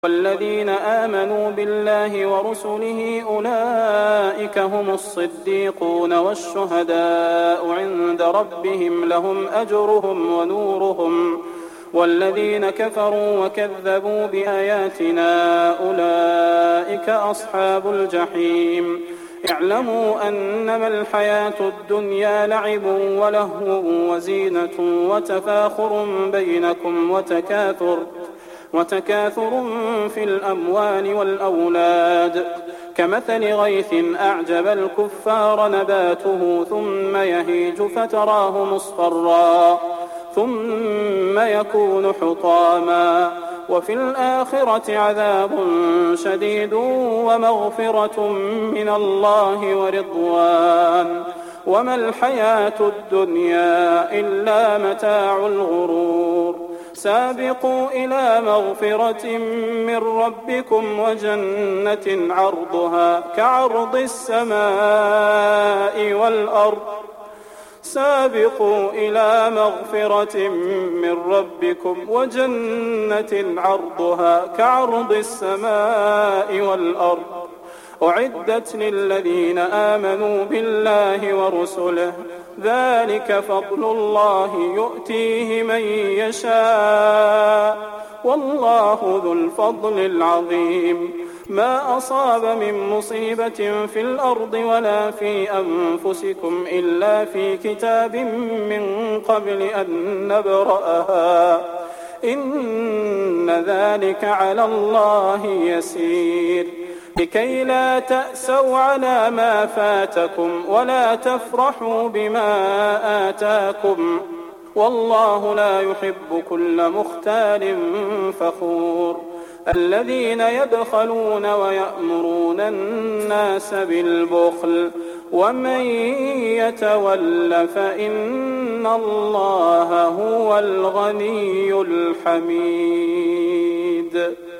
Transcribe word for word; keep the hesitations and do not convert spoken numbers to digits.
والذين آمنوا بالله ورسله أولئك هم الصديقون والشهداء عند ربهم لهم أجرهم ونورهم والذين كفروا وكذبوا بآياتنا أولئك أصحاب الجحيم اعلموا أنما الحياة الدنيا لعب ولهو وزينة وتفاخر بينكم وتكاثر وتكاثر في الأموال والأولاد كمثل غيث أعجب الكفار نباته ثم يهيج فتراه مصفرا ثم يكون حطاما وفي الآخرة عذاب شديد ومغفرة من الله ورضوان وما الحياة الدنيا إلا متاع الغرور سابقوا إلى مغفرة من ربكم وجنة عرضها كعرض السماء والأرض سابقوا إلى مغفرة من ربكم وجنة عرضها كعرض السماء والأرض أعدت للذين آمنوا بالله ورسله ذلك فضل الله يؤتيه من يشاء والله ذو الفضل العظيم ما أصاب من مصيبة في الأرض ولا في أنفسكم إلا في كتاب من قبل أن نبرأها إن ذلك على الله يسير لكي لا تأسوا على ما فاتكم ولا تفرحوا بما آتاكم والله لا يحب كل مختال فخور الذين يبخلون ويأمرون الناس بالبخل ومن يتول فإن الله هو الغني الحميد.